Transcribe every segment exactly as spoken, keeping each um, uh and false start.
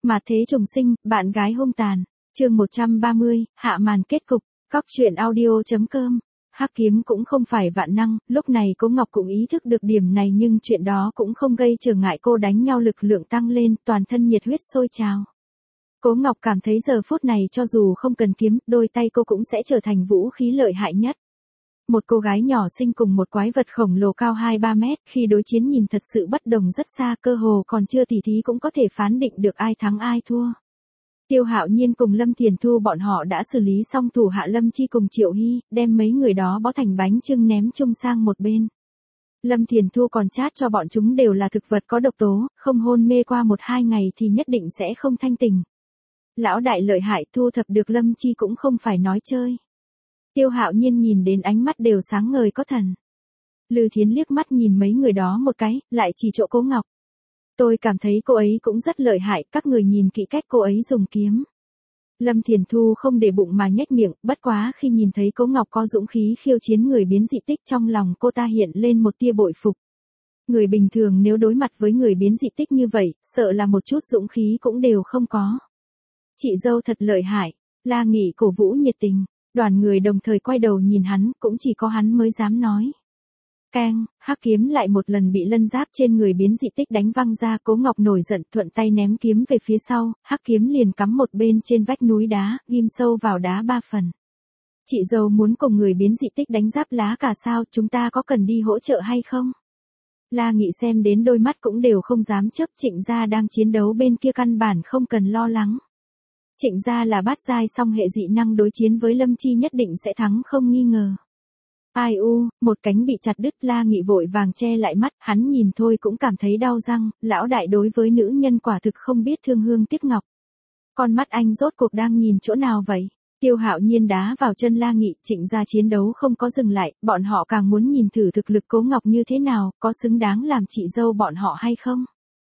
Mà thế trùng sinh, bạn gái hung tàn. Chương một trăm ba mươi, hạ màn kết cục. Cóc truyện audio.com. Hắc kiếm cũng không phải vạn năng, lúc này Cố Ngọc cũng ý thức được điểm này nhưng chuyện đó cũng không gây trở ngại cô đánh nhau lực lượng tăng lên, toàn thân nhiệt huyết sôi trào. Cố Ngọc cảm thấy giờ phút này cho dù không cần kiếm, đôi tay cô cũng sẽ trở thành vũ khí lợi hại nhất. Một cô gái nhỏ xinh cùng một quái vật khổng lồ cao hai ba mét, khi đối chiến nhìn thật sự bất đồng rất xa, cơ hồ còn chưa tỉ thí cũng có thể phán định được ai thắng ai thua. Tiêu Hạo Nhiên cùng Lâm Thiền Thu bọn họ đã xử lý xong thủ hạ Lâm Chi cùng Triệu Hy, đem mấy người đó bó thành bánh chưng ném chung sang một bên. Lâm Thiền Thu còn chát cho bọn chúng đều là thực vật có độc tố, không hôn mê qua một hai ngày thì nhất định sẽ không thanh tỉnh. Lão đại lợi hại, thu thập được Lâm Chi cũng không phải nói chơi. Tiêu Hạo Nhiên nhìn đến ánh mắt đều sáng ngời có thần. Lư Thiến liếc mắt nhìn mấy người đó một cái, lại chỉ chỗ Cố Ngọc. Tôi cảm thấy cô ấy cũng rất lợi hại, các người nhìn kỹ cách cô ấy dùng kiếm. Lâm Thiền Thu không để bụng mà nhếch miệng, bất quá khi nhìn thấy Cố Ngọc có dũng khí khiêu chiến người biến dị tích, trong lòng cô ta hiện lên một tia bội phục. Người bình thường nếu đối mặt với người biến dị tích như vậy, sợ là một chút dũng khí cũng đều không có. Chị dâu thật lợi hại, La Nghị cổ vũ nhiệt tình, đoàn người đồng thời quay đầu nhìn hắn, cũng chỉ có hắn mới dám nói. Keng, hắc kiếm lại một lần bị lân giáp trên người biến dị tích đánh văng ra, Cố Ngọc nổi giận thuận tay ném kiếm về phía sau, hắc kiếm liền cắm một bên trên vách núi đá, ghim sâu vào đá ba phần. Chị dâu muốn cùng người biến dị tích đánh giáp lá cả sao, chúng ta có cần đi hỗ trợ hay không? La Nghị xem đến đôi mắt cũng đều không dám chớp, Trịnh gia đang chiến đấu bên kia căn bản không cần lo lắng. Trịnh gia là bát giai song hệ dị năng, đối chiến với Lâm Chi nhất định sẽ thắng không nghi ngờ. Ai u, một cánh bị chặt đứt, La Nghị vội vàng che lại mắt, hắn nhìn thôi cũng cảm thấy đau răng, lão đại đối với nữ nhân quả thực không biết thương hương tiếc ngọc. Con mắt anh rốt cuộc đang nhìn chỗ nào vậy? Tiêu Hạo Nhiên đá vào chân La Nghị, Trịnh gia chiến đấu không có dừng lại, bọn họ càng muốn nhìn thử thực lực Cố Ngọc như thế nào, có xứng đáng làm chị dâu bọn họ hay không?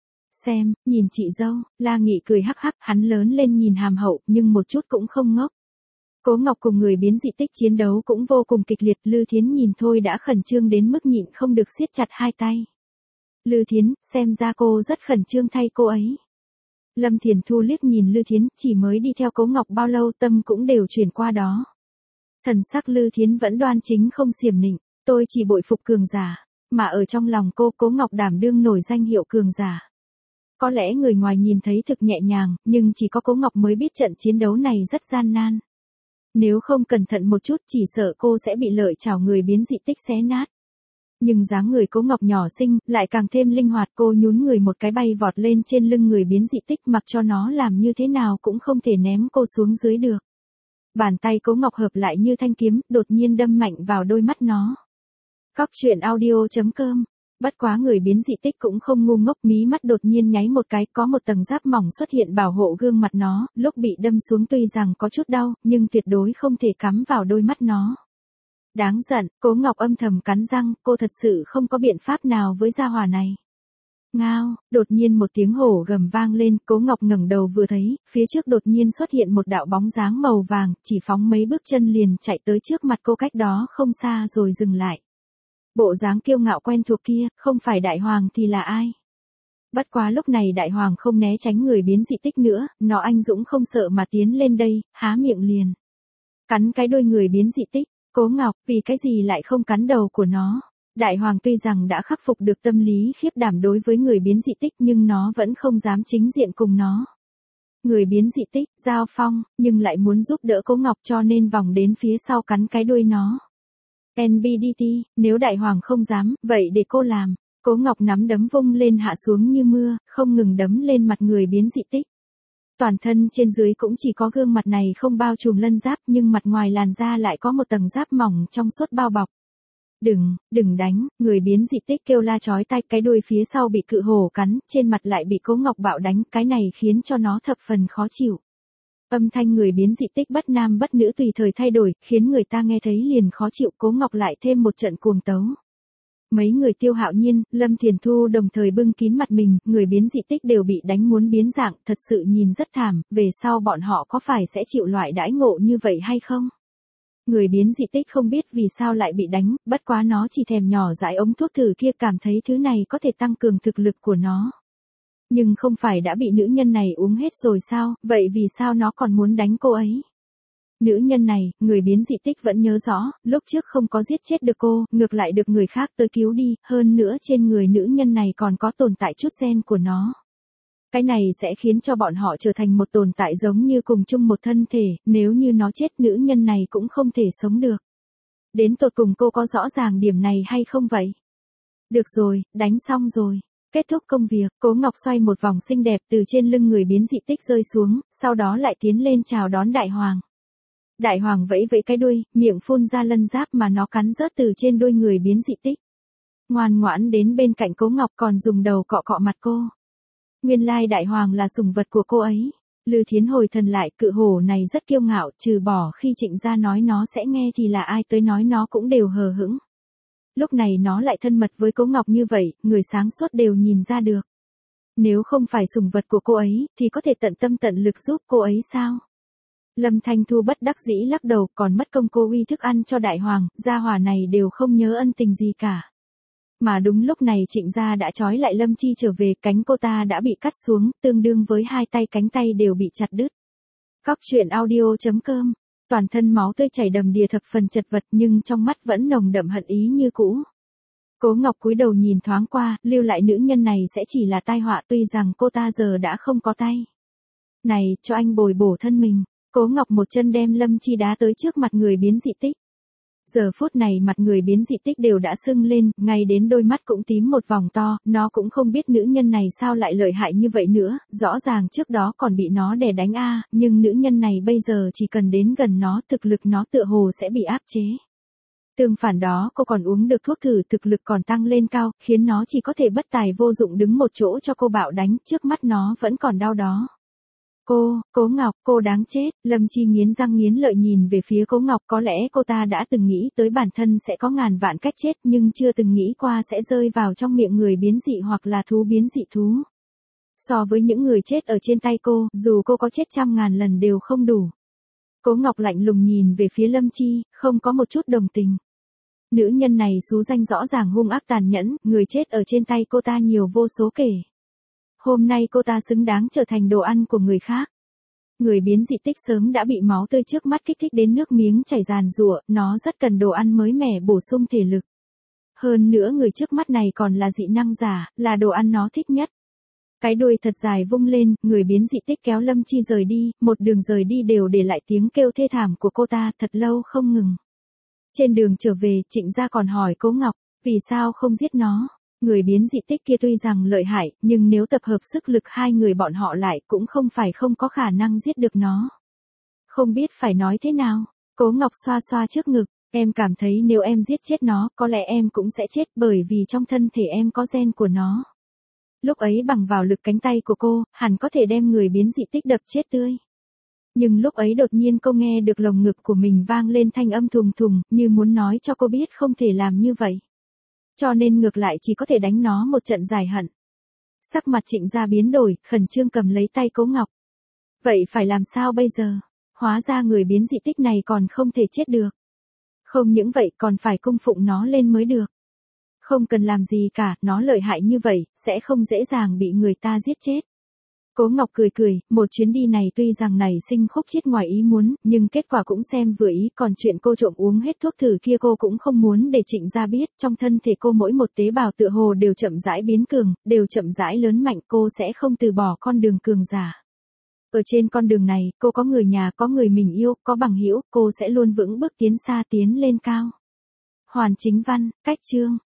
Xem, nhìn chị dâu, La Nghị cười hắc hắc, hắn lớn lên nhìn hàm hậu, nhưng một chút cũng không ngốc. Cố Ngọc cùng người biến dị tích chiến đấu cũng vô cùng kịch liệt, Lư Thiến nhìn thôi đã khẩn trương đến mức nhịn không được siết chặt hai tay. Lư Thiến, xem ra cô rất khẩn trương thay cô ấy. Lâm Thiền Thu liếc nhìn Lư Thiến, chỉ mới đi theo Cố Ngọc bao lâu tâm cũng đều chuyển qua đó. Thần sắc Lư Thiến vẫn đoan chính không xiểm nịnh, tôi chỉ bội phục cường giả, mà ở trong lòng cô, Cố Ngọc đảm đương nổi danh hiệu cường giả. Có lẽ người ngoài nhìn thấy thực nhẹ nhàng, nhưng chỉ có Cố Ngọc mới biết trận chiến đấu này rất gian nan. Nếu không cẩn thận một chút chỉ sợ cô sẽ bị lợi chảo người biến dị tích xé nát. Nhưng dáng người Cố Ngọc nhỏ xinh, lại càng thêm linh hoạt, cô nhún người một cái bay vọt lên trên lưng người biến dị tích, mặc cho nó làm như thế nào cũng không thể ném cô xuống dưới được. Bàn tay Cố Ngọc hợp lại như thanh kiếm, đột nhiên đâm mạnh vào đôi mắt nó. Cóc truyện audio.com. Bất quá người biến dị tích cũng không ngu ngốc, mí mắt đột nhiên nháy một cái, có một tầng giáp mỏng xuất hiện bảo hộ gương mặt nó, lúc bị đâm xuống tuy rằng có chút đau, nhưng tuyệt đối không thể cắm vào đôi mắt nó. Đáng giận, Cố Ngọc âm thầm cắn răng, cô thật sự không có biện pháp nào với gia hỏa này. Ngao, đột nhiên một tiếng hổ gầm vang lên, Cố Ngọc ngẩng đầu vừa thấy, phía trước đột nhiên xuất hiện một đạo bóng dáng màu vàng, chỉ phóng mấy bước chân liền chạy tới trước mặt cô, cách đó không xa rồi dừng lại. Bộ dáng kiêu ngạo quen thuộc kia, không phải đại hoàng thì là ai? Bất quá lúc này đại hoàng không né tránh người biến dị tích nữa, nó anh dũng không sợ mà tiến lên đây, há miệng liền. Cắn cái đuôi người biến dị tích, Cố Ngọc, vì cái gì lại không cắn đầu của nó? Đại hoàng tuy rằng đã khắc phục được tâm lý khiếp đảm đối với người biến dị tích nhưng nó vẫn không dám chính diện cùng nó. Người biến dị tích, giao phong, nhưng lại muốn giúp đỡ Cố Ngọc cho nên vòng đến phía sau cắn cái đuôi nó. en bê đê tê, nếu đại hoàng không dám, vậy để cô làm. Cố Ngọc nắm đấm vung lên hạ xuống như mưa, không ngừng đấm lên mặt người biến dị tích. Toàn thân trên dưới cũng chỉ có gương mặt này không bao trùm lân giáp, nhưng mặt ngoài làn da lại có một tầng giáp mỏng trong suốt bao bọc. Đừng, đừng đánh, người biến dị tích kêu la chói tai, cái đuôi phía sau bị cự hổ cắn, trên mặt lại bị Cố Ngọc bạo đánh, cái này khiến cho nó thập phần khó chịu. Âm thanh người biến dị tích bất nam bất nữ tùy thời thay đổi, khiến người ta nghe thấy liền khó chịu, Cố Ngọc lại thêm một trận cuồng tấu. Mấy người Tiêu Hạo Nhiên, Lâm Thiền Thu đồng thời bưng kín mặt mình, người biến dị tích đều bị đánh muốn biến dạng, thật sự nhìn rất thảm, về sau bọn họ có phải sẽ chịu loại đãi ngộ như vậy hay không? Người biến dị tích không biết vì sao lại bị đánh, bất quá nó chỉ thèm nhỏ dãi ống thuốc thử kia, cảm thấy thứ này có thể tăng cường thực lực của nó. Nhưng không phải đã bị nữ nhân này uống hết rồi sao, vậy vì sao nó còn muốn đánh cô ấy? Nữ nhân này, người biến dị tích vẫn nhớ rõ, lúc trước không có giết chết được cô, ngược lại được người khác tới cứu đi, hơn nữa trên người nữ nhân này còn có tồn tại chút gen của nó. Cái này sẽ khiến cho bọn họ trở thành một tồn tại giống như cùng chung một thân thể, nếu như nó chết nữ nhân này cũng không thể sống được. Đến tột cùng cô có rõ ràng điểm này hay không vậy? Được rồi, đánh xong rồi. Kết thúc công việc, Cố Ngọc xoay một vòng xinh đẹp từ trên lưng người biến dị tích rơi xuống, sau đó lại tiến lên chào đón Đại Hoàng. Đại Hoàng vẫy vẫy cái đuôi, miệng phun ra lân giáp mà nó cắn rớt từ trên đuôi người biến dị tích. Ngoan ngoãn đến bên cạnh Cố Ngọc còn dùng đầu cọ cọ mặt cô. Nguyên lai Đại Hoàng là sủng vật của cô ấy. Lư Thiến hồi thần lại, cự hổ này rất kiêu ngạo, trừ bỏ khi Trịnh gia nói nó sẽ nghe thì là ai tới nói nó cũng đều hờ hững. Lúc này nó lại thân mật với Cố Ngọc như vậy, người sáng suốt đều nhìn ra được. Nếu không phải sủng vật của cô ấy, thì có thể tận tâm tận lực giúp cô ấy sao? Lâm Thanh Thu bất đắc dĩ lắc đầu, còn mất công cô uy thức ăn cho Đại Hoàng, gia hỏa này đều không nhớ ân tình gì cả. Mà đúng lúc này Trịnh gia đã trói lại Lâm Chi trở về, cánh cô ta đã bị cắt xuống, tương đương với hai tay cánh tay đều bị chặt đứt. Cóc truyện audio chấm com, toàn thân máu tươi chảy đầm đìa thập phần chật vật nhưng trong mắt vẫn nồng đậm hận ý như cũ. Cố Ngọc cúi đầu nhìn thoáng qua, lưu lại nữ nhân này sẽ chỉ là tai họa tuy rằng cô ta giờ đã không có tay. Này, cho anh bồi bổ thân mình. Cố Ngọc một chân đem Lâm Chi đá tới trước mặt người biến dị tích. Giờ phút này mặt người biến dị tích đều đã sưng lên, ngay đến đôi mắt cũng tím một vòng to, nó cũng không biết nữ nhân này sao lại lợi hại như vậy nữa, rõ ràng trước đó còn bị nó đè đánh a, nhưng nữ nhân này bây giờ chỉ cần đến gần nó, thực lực nó tựa hồ sẽ bị áp chế. Tương phản đó cô còn uống được thuốc thử, thực lực còn tăng lên cao, khiến nó chỉ có thể bất tài vô dụng đứng một chỗ cho cô bạo đánh, trước mắt nó vẫn còn đau đó. Cô, Cố Ngọc, cô đáng chết, Lâm Chi nghiến răng nghiến lợi nhìn về phía Cố Ngọc, có lẽ cô ta đã từng nghĩ tới bản thân sẽ có ngàn vạn cách chết nhưng chưa từng nghĩ qua sẽ rơi vào trong miệng người biến dị hoặc là thú biến dị thú. So với những người chết ở trên tay cô, dù cô có chết trăm ngàn lần đều không đủ. Cố Ngọc lạnh lùng nhìn về phía Lâm Chi, không có một chút đồng tình. Nữ nhân này xú danh rõ ràng hung ác tàn nhẫn, người chết ở trên tay cô ta nhiều vô số kể. Hôm nay cô ta xứng đáng trở thành đồ ăn của người khác. Người biến dị tích sớm đã bị máu tươi trước mắt kích thích đến nước miếng chảy ràn rụa, nó rất cần đồ ăn mới mẻ bổ sung thể lực. Hơn nữa người trước mắt này còn là dị năng giả, là đồ ăn nó thích nhất. Cái đuôi thật dài vung lên, người biến dị tích kéo Lâm Chi rời đi, một đường rời đi đều để lại tiếng kêu thê thảm của cô ta thật lâu không ngừng. Trên đường trở về, Trịnh gia còn hỏi Cố Ngọc, vì sao không giết nó? Người biến dị tích kia tuy rằng lợi hại, nhưng nếu tập hợp sức lực hai người bọn họ lại cũng không phải không có khả năng giết được nó. Không biết phải nói thế nào, Cố Ngọc xoa xoa trước ngực, em cảm thấy nếu em giết chết nó, có lẽ em cũng sẽ chết bởi vì trong thân thể em có gen của nó. Lúc ấy bằng vào lực cánh tay của cô, hẳn có thể đem người biến dị tích đập chết tươi. Nhưng lúc ấy đột nhiên cô nghe được lồng ngực của mình vang lên thanh âm thùng thùng, như muốn nói cho cô biết không thể làm như vậy. Cho nên ngược lại chỉ có thể đánh nó một trận dài hận. Sắc mặt Trịnh gia biến đổi, khẩn trương cầm lấy tay Cố Ngọc. Vậy phải làm sao bây giờ? Hóa ra người biến dị tích này còn không thể chết được. Không những vậy còn phải cung phụng nó lên mới được. Không cần làm gì cả, nó lợi hại như vậy, sẽ không dễ dàng bị người ta giết chết. Cố Ngọc cười cười, một chuyến đi này tuy rằng nảy sinh khúc chiết ngoài ý muốn, nhưng kết quả cũng xem vừa ý, còn chuyện cô trộm uống hết thuốc thử kia cô cũng không muốn để Trịnh gia biết, trong thân thể cô mỗi một tế bào tựa hồ đều chậm rãi biến cường, đều chậm rãi lớn mạnh, cô sẽ không từ bỏ con đường cường giả. Ở trên con đường này, cô có người nhà, có người mình yêu, có bằng hữu, cô sẽ luôn vững bước tiến xa tiến lên cao. Hoàn Chính Văn, cách chương